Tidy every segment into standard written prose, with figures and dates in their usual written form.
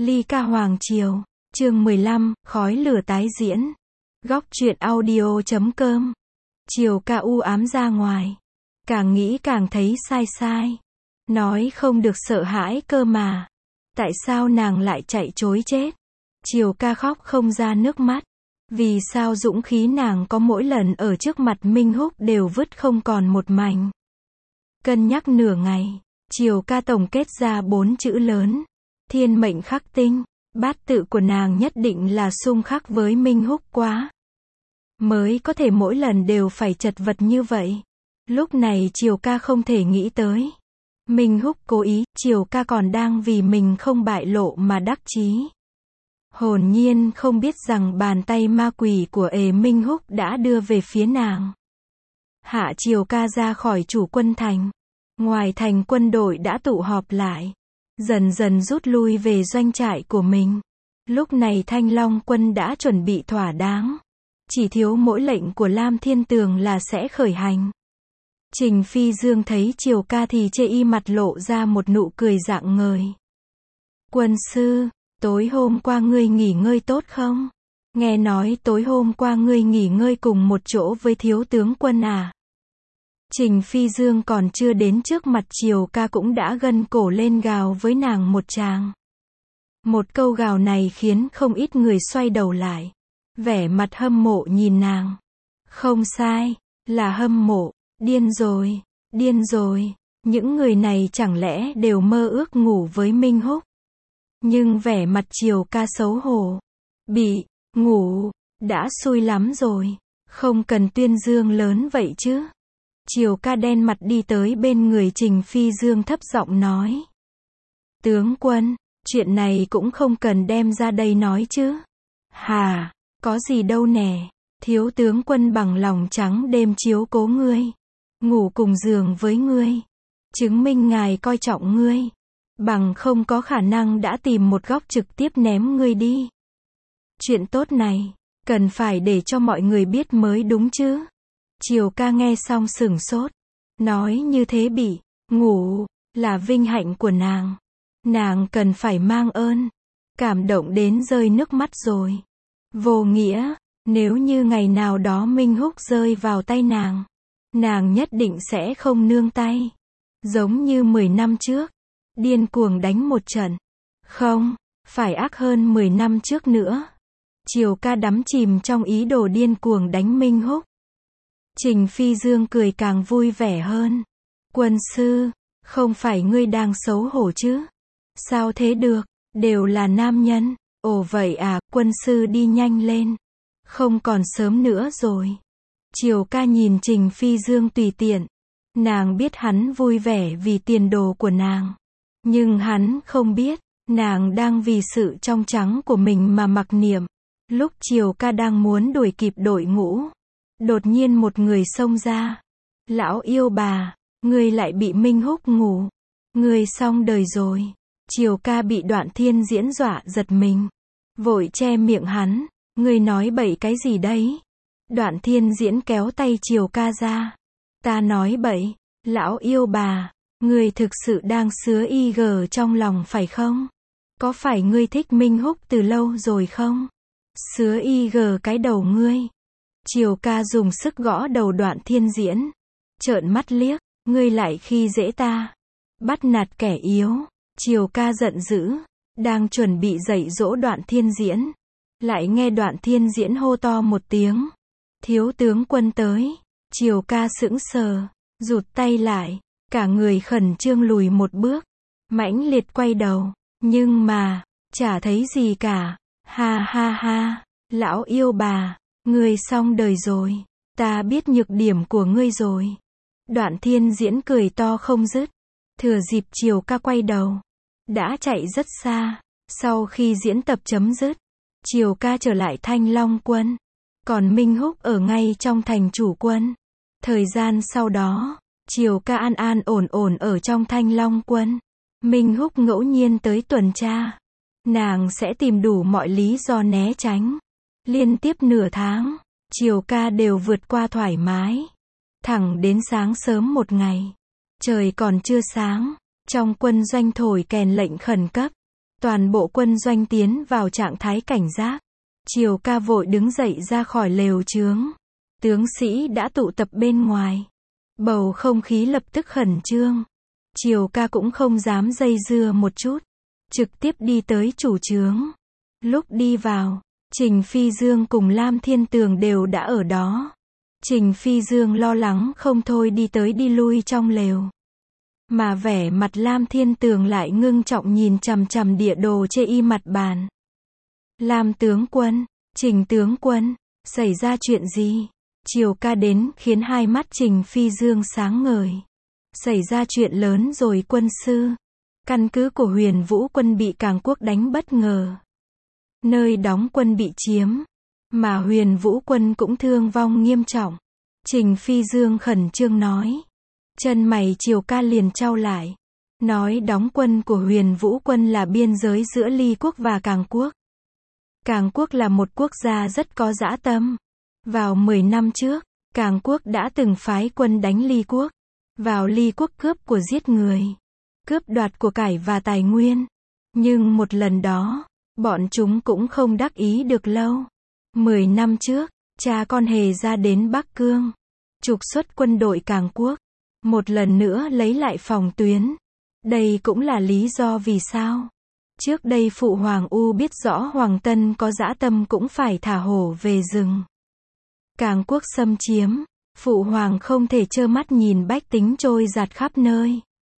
Ly ca Hoàng Triều, chương 15, khói lửa tái diễn. Góc truyện audio.com. Triều ca u ám ra ngoài. Càng nghĩ càng thấy sai sai. Nói không được sợ hãi cơ mà. Tại sao nàng lại chạy trối chết? Triều ca khóc không ra nước mắt. Vì sao dũng khí nàng có mỗi lần ở trước mặt Minh Húc đều vứt không còn một mảnh. Cân nhắc nửa ngày, Triều ca tổng kết ra 4 chữ lớn. Thiên mệnh khắc tinh, bát tự của nàng nhất định là xung khắc với Minh Húc quá. Mới có thể mỗi lần đều phải chật vật như vậy. Lúc này Triều ca không thể nghĩ tới. Minh Húc cố ý, Triều ca còn đang vì mình không bại lộ mà đắc chí. Hồn nhiên không biết rằng bàn tay ma quỷ của Minh Húc đã đưa về phía nàng. Hạ Triều ca ra khỏi Chủ Quân Thành. Ngoài thành quân đội đã tụ họp lại. Dần dần rút lui về doanh trại của mình. Lúc này Thanh Long quân đã chuẩn bị thỏa đáng. Chỉ thiếu mỗi lệnh của Lam Thiên Tường là sẽ khởi hành. Trình Phi Dương thấy Triều ca thì chê y mặt lộ ra một nụ cười rạng ngời. Quân sư, tối hôm qua ngươi nghỉ ngơi tốt không? Nghe nói tối hôm qua ngươi nghỉ ngơi cùng một chỗ với thiếu tướng quân à? Trình Phi Dương còn chưa đến trước mặt Triều ca cũng đã gân cổ lên gào với nàng một tràng. Một câu gào này khiến không ít người xoay đầu lại. Vẻ mặt hâm mộ nhìn nàng. Không sai, là hâm mộ. Điên rồi, điên rồi. Những người này chẳng lẽ đều mơ ước ngủ với Minh Húc. Nhưng vẻ mặt Triều ca xấu hổ. Bị, ngủ, đã xui lắm rồi. Không cần tuyên dương lớn vậy chứ. Triều ca đen mặt đi tới bên người Trình Phi Dương thấp giọng nói. Tướng quân, chuyện này cũng không cần đem ra đây nói chứ. Hà, có gì đâu nè. Thiếu tướng quân bằng lòng trắng đêm chiếu cố ngươi. Ngủ cùng giường với ngươi. Chứng minh ngài coi trọng ngươi. Bằng không có khả năng đã tìm một góc trực tiếp ném ngươi đi. Chuyện tốt này, cần phải để cho mọi người biết mới đúng chứ. Triều ca nghe xong sửng sốt. Nói như thế bị, ngủ, là vinh hạnh của nàng. Nàng cần phải mang ơn. Cảm động đến rơi nước mắt rồi. Vô nghĩa, nếu như ngày nào đó Minh Húc rơi vào tay nàng nhất định sẽ không nương tay. Giống như 10 năm trước, điên cuồng đánh một trận. Không, phải ác hơn 10 năm trước nữa. Triều ca đắm chìm trong ý đồ điên cuồng đánh Minh Húc. Trình Phi Dương cười càng vui vẻ hơn. Quân sư, không phải ngươi đang xấu hổ chứ? Sao thế được, đều là nam nhân. Ồ vậy à, quân sư đi nhanh lên. Không còn sớm nữa rồi. Triều ca nhìn Trình Phi Dương tùy tiện. Nàng biết hắn vui vẻ vì tiền đồ của nàng. Nhưng hắn không biết, nàng đang vì sự trong trắng của mình mà mặc niệm. Lúc Triều ca đang muốn đuổi kịp đội ngũ. Đột nhiên một người xông ra. Lão yêu bà, ngươi lại bị Minh Húc ngủ. Ngươi xong đời rồi. Triều ca bị Đoạn Thiên Diễn dọa giật mình. Vội che miệng hắn. Ngươi nói bậy cái gì đấy? Đoạn Thiên Diễn kéo tay Triều ca ra. Ta nói bậy, lão yêu bà, ngươi thực sự đang sứa y gờ trong lòng phải không? Có phải ngươi thích Minh Húc từ lâu rồi không? Sứa y gờ cái đầu ngươi. Triều ca dùng sức gõ đầu Đoạn Thiên Diễn. Trợn mắt liếc, ngươi lại khi dễ ta. Bắt nạt kẻ yếu. Triều ca giận dữ, đang chuẩn bị dạy dỗ Đoạn Thiên Diễn. Lại nghe Đoạn Thiên Diễn hô to một tiếng. Thiếu tướng quân tới. Triều ca sững sờ, rụt tay lại, cả người khẩn trương lùi một bước, mãnh liệt quay đầu, nhưng mà, chả thấy gì cả. Ha ha ha, lão yêu bà, ngươi xong đời rồi, ta biết nhược điểm của ngươi rồi. Đoạn Thiên Diễn cười to không dứt, thừa dịp Triều ca quay đầu, đã chạy rất xa. Sau khi diễn tập chấm dứt, Triều ca trở lại Thanh Long quân. Còn Minh Húc ở ngay trong thành Chủ quân. Thời gian sau đó, Triều ca an an ổn ổn ở trong Thanh Long quân. Minh Húc ngẫu nhiên tới tuần tra. Nàng sẽ tìm đủ mọi lý do né tránh. Liên tiếp nửa tháng, Triều ca đều vượt qua thoải mái. Thẳng đến sáng sớm một ngày. Trời còn chưa sáng, trong quân doanh thổi kèn lệnh khẩn cấp. Toàn bộ quân doanh tiến vào trạng thái cảnh giác. Triều ca vội đứng dậy ra khỏi lều chướng. Tướng sĩ đã tụ tập bên ngoài. Bầu không khí lập tức khẩn trương. Triều ca cũng không dám dây dưa một chút. Trực tiếp đi tới chủ trướng. Lúc đi vào, Trình Phi Dương cùng Lam Thiên Tường đều đã ở đó. Trình Phi Dương lo lắng không thôi đi tới đi lui trong lều. Mà vẻ mặt Lam Thiên Tường lại ngưng trọng nhìn chằm chằm địa đồ chê y mặt bàn. Lam tướng quân, Trình tướng quân, xảy ra chuyện gì? Triều ca đến khiến hai mắt Trình Phi Dương sáng ngời. Xảy ra chuyện lớn rồi quân sư. Căn cứ của Huyền Vũ quân bị Càng Quốc đánh bất ngờ. Nơi đóng quân bị chiếm. Mà Huyền Vũ quân cũng thương vong nghiêm trọng. Trình Phi Dương khẩn trương nói. Chân mày Triều ca liền chau lại. Nói đóng quân của Huyền Vũ quân là biên giới giữa Ly quốc và Càng Quốc. Càng Quốc là một quốc gia rất có dã tâm. Vào 10 năm trước, Càng Quốc đã từng phái quân đánh Ly quốc. Vào Ly quốc cướp của giết người. Cướp đoạt của cải và tài nguyên. Nhưng một lần đó, bọn chúng cũng không đắc ý được lâu. 10 năm trước, cha con Hề ra đến Bắc Cương. Trục xuất quân đội Càng Quốc. Một lần nữa lấy lại phòng tuyến. Đây cũng là lý do vì sao. Trước đây Phụ Hoàng U biết rõ Hoàng Tân có dã tâm cũng phải thả hổ về rừng. Càng Quốc xâm chiếm. Phụ Hoàng không thể trơ mắt nhìn bách tính trôi dạt khắp nơi.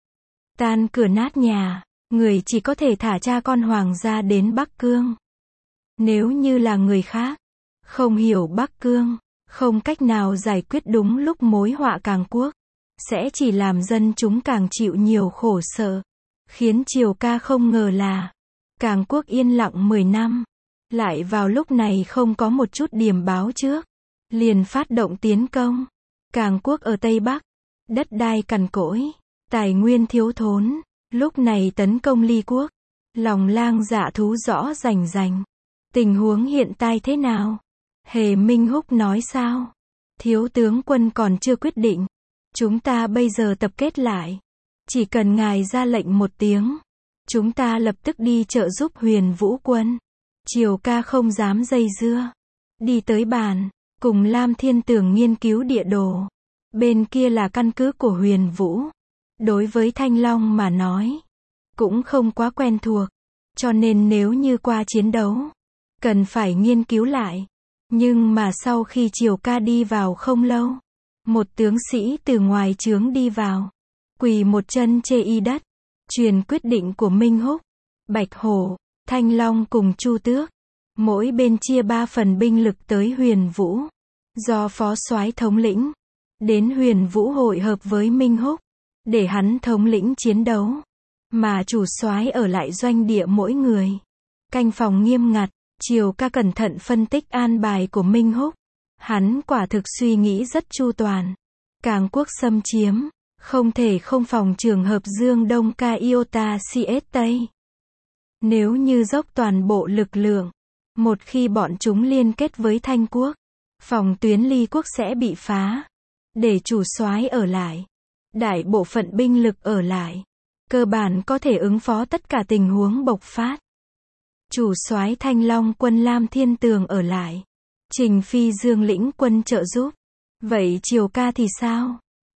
Tan cửa nát nhà. Người chỉ có thể thả cha con Hoàng gia đến Bắc Cương. Nếu như là người khác, không hiểu Bắc Cương, không cách nào giải quyết đúng lúc mối họa Càng Quốc, sẽ chỉ làm dân chúng càng chịu nhiều khổ sở. Khiến Triều ca không ngờ là, Càng Quốc yên lặng 10 năm, lại vào lúc này không có một chút điềm báo trước, liền phát động tiến công. Càng Quốc ở Tây Bắc, đất đai cằn cỗi, tài nguyên thiếu thốn, lúc này tấn công Ly quốc, lòng lang dạ thú rõ rành rành. Tình huống hiện tại thế nào? Hề Minh Húc nói sao? Thiếu tướng quân còn chưa quyết định. Chúng ta bây giờ tập kết lại. Chỉ cần ngài ra lệnh một tiếng, chúng ta lập tức đi trợ giúp Huyền Vũ quân. Triều ca không dám dây dưa. Đi tới bàn, cùng Lam Thiên Tường nghiên cứu địa đồ. Bên kia là căn cứ của Huyền Vũ. Đối với Thanh Long mà nói, cũng không quá quen thuộc. Cho nên nếu như qua chiến đấu, cần phải nghiên cứu lại. Nhưng mà sau khi Triều ca đi vào không lâu, một tướng sĩ từ ngoài trướng đi vào, quỳ một chân chê y đất, truyền quyết định của Minh Húc, Bạch Hổ, Thanh Long cùng Chu Tước, mỗi bên chia 3 phần binh lực tới Huyền Vũ, do phó soái thống lĩnh, đến Huyền Vũ hội hợp với Minh Húc, để hắn thống lĩnh chiến đấu, mà chủ soái ở lại doanh địa mỗi người, canh phòng nghiêm ngặt. Triều ca cẩn thận phân tích an bài của Minh Húc. Hắn quả thực suy nghĩ rất chu toàn. Càng Quốc xâm chiếm, không thể không phòng trường hợp Dương Đông Ca Iota CS Tây. Nếu như dốc toàn bộ lực lượng, một khi bọn chúng liên kết với Thanh Quốc, phòng tuyến Ly quốc sẽ bị phá. Để chủ soái ở lại, đại bộ phận binh lực ở lại, cơ bản có thể ứng phó tất cả tình huống bộc phát. Chủ soái Thanh Long quân Lam Thiên Tường ở lại. Trình Phi Dương lĩnh quân trợ giúp. Vậy Triều ca thì sao?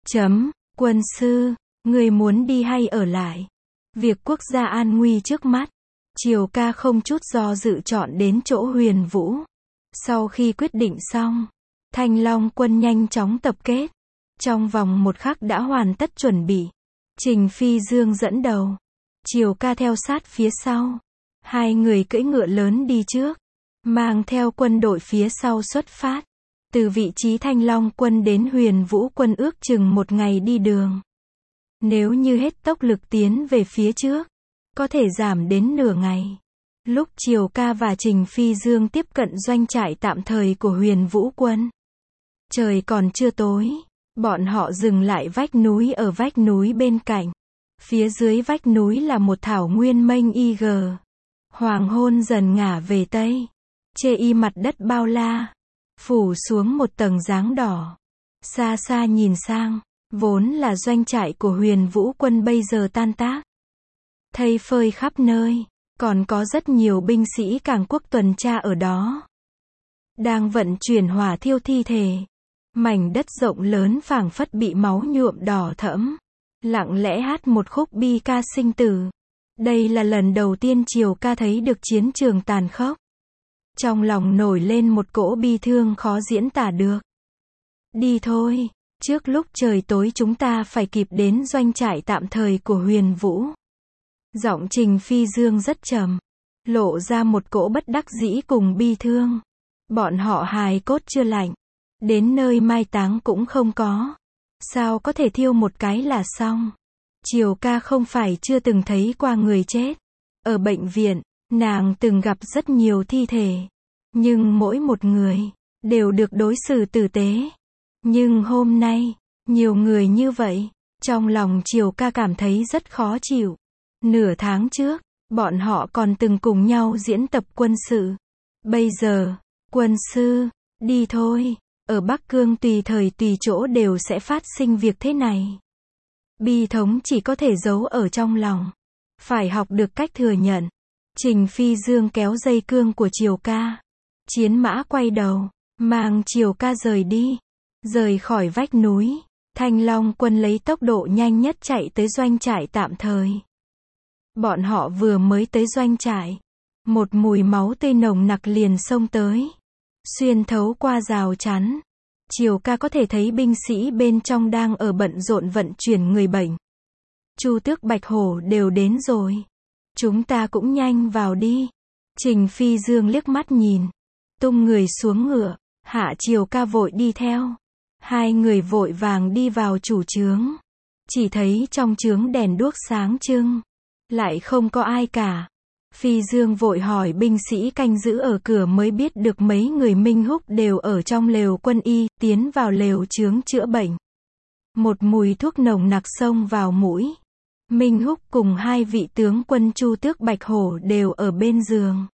Quân sư, người muốn đi hay ở lại? Việc quốc gia an nguy trước mắt. Triều ca không chút do dự chọn đến chỗ Huyền Vũ. Sau khi quyết định xong, Thanh Long quân nhanh chóng tập kết. Trong vòng 1 khắc đã hoàn tất chuẩn bị. Trình Phi Dương dẫn đầu. Triều ca theo sát phía sau. Hai người cưỡi ngựa lớn đi trước, mang theo quân đội phía sau xuất phát. Từ vị trí Thanh Long quân đến Huyền Vũ quân ước chừng 1 ngày đi đường. Nếu như hết tốc lực tiến về phía trước, có thể giảm đến nửa ngày. Lúc Triều ca và Trình Phi Dương tiếp cận doanh trại tạm thời của Huyền Vũ quân, trời còn chưa tối, bọn họ dừng lại vách núi ở vách núi bên cạnh. Phía dưới vách núi là một thảo nguyên mênh ig. Hoàng hôn dần ngả về Tây. Chê y mặt đất bao la. Phủ xuống một tầng dáng đỏ. Xa xa nhìn sang, vốn là doanh trại của Huyền Vũ quân bây giờ tan tác. Thây phơi khắp nơi. Còn có rất nhiều binh sĩ Cảng Quốc tuần tra ở đó. Đang vận chuyển hỏa thiêu thi thể. Mảnh đất rộng lớn phảng phất bị máu nhuộm đỏ thẫm. Lặng lẽ hát một khúc bi ca sinh tử. Đây là lần đầu tiên Triều Ca thấy được chiến trường tàn khốc. Trong lòng nổi lên một cỗ bi thương khó diễn tả được. Đi thôi, trước lúc trời tối chúng ta phải kịp đến doanh trại tạm thời của Huyền Vũ. Giọng Trình Phi Dương rất trầm, lộ ra một cỗ bất đắc dĩ cùng bi thương. Bọn họ hài cốt chưa lạnh, đến nơi mai táng cũng không có. Sao có thể thiêu một cái là xong? Triều Ca không phải chưa từng thấy qua người chết. Ở bệnh viện, nàng từng gặp rất nhiều thi thể. Nhưng mỗi một người, đều được đối xử tử tế. Nhưng hôm nay, nhiều người như vậy, trong lòng Triều Ca cảm thấy rất khó chịu. Nửa tháng trước, bọn họ còn từng cùng nhau diễn tập quân sự. Bây giờ, quân sư, đi thôi. Ở Bắc Cương tùy thời tùy chỗ đều sẽ phát sinh việc thế này. Bi thống chỉ có thể giấu ở trong lòng. Phải học được cách thừa nhận. Trình Phi Dương kéo dây cương của Triều Ca. Chiến mã quay đầu, mang Triều Ca rời đi. Rời khỏi vách núi, Thanh Long quân lấy tốc độ nhanh nhất chạy tới doanh trại tạm thời. Bọn họ vừa mới tới doanh trại. Một mùi máu tươi nồng nặc liền xông tới. Xuyên thấu qua rào chắn. Triều Ca có thể thấy binh sĩ bên trong đang ở bận rộn vận chuyển người bệnh. Chu Tước Bạch Hổ đều đến rồi. Chúng ta cũng nhanh vào đi. Trình Phi Dương liếc mắt nhìn. Tung người xuống ngựa. Hạ Triều Ca vội đi theo. Hai người vội vàng đi vào chủ trướng. Chỉ thấy trong trướng đèn đuốc sáng trưng. Lại không có ai cả. Phi Dương vội hỏi binh sĩ canh giữ ở cửa mới biết được mấy người Minh Húc đều ở trong lều quân y, tiến vào lều trướng chữa bệnh. Một mùi thuốc nồng nặc xông vào mũi. Minh Húc cùng hai vị tướng quân Chu Tước Bạch Hổ đều ở bên giường.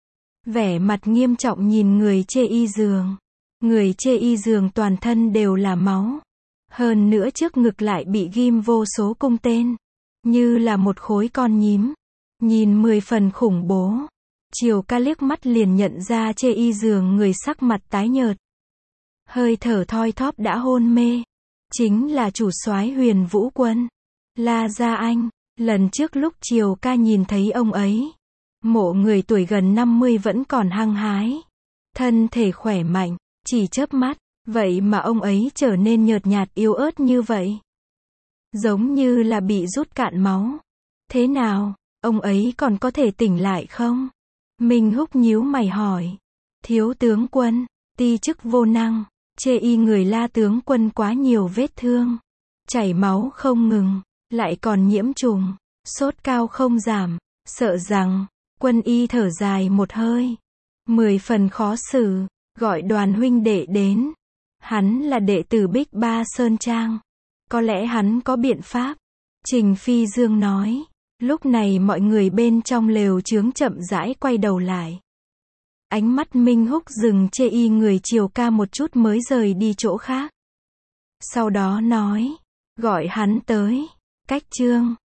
Vẻ mặt nghiêm trọng nhìn người chê y giường. Người chê y giường toàn thân đều là máu. Hơn nữa trước ngực lại bị ghim vô số cung tên. Như là một khối con nhím. Nhìn 10 phần khủng bố. Triều Ca liếc mắt liền nhận ra chê y giường người sắc mặt tái nhợt. Hơi thở thoi thóp đã hôn mê. Chính là chủ soái Huyền Vũ quân. La Gia Anh. Lần trước lúc Triều Ca nhìn thấy ông ấy. Mộ người tuổi gần 50 vẫn còn hăng hái. Thân thể khỏe mạnh. Chỉ chớp mắt. Vậy mà ông ấy trở nên nhợt nhạt yếu ớt như vậy. Giống như là bị rút cạn máu. Thế nào? Ông ấy còn có thể tỉnh lại không? Minh Húc nhíu mày hỏi. Thiếu tướng quân, ti chức vô năng, chê y người La tướng quân quá nhiều vết thương. Chảy máu không ngừng, lại còn nhiễm trùng, sốt cao không giảm, sợ rằng, quân y thở dài một hơi. 10 phần khó xử, gọi Đoàn huynh đệ đến. Hắn là đệ tử Bích Ba Sơn Trang. Có lẽ hắn có biện pháp. Trình Phi Dương nói. Lúc này mọi người bên trong lều trướng chậm rãi quay đầu lại. Ánh mắt Minh Húc dừng chê y người Triều Ca một chút mới rời đi chỗ khác. Sau đó nói. Gọi hắn tới. Cách Trương.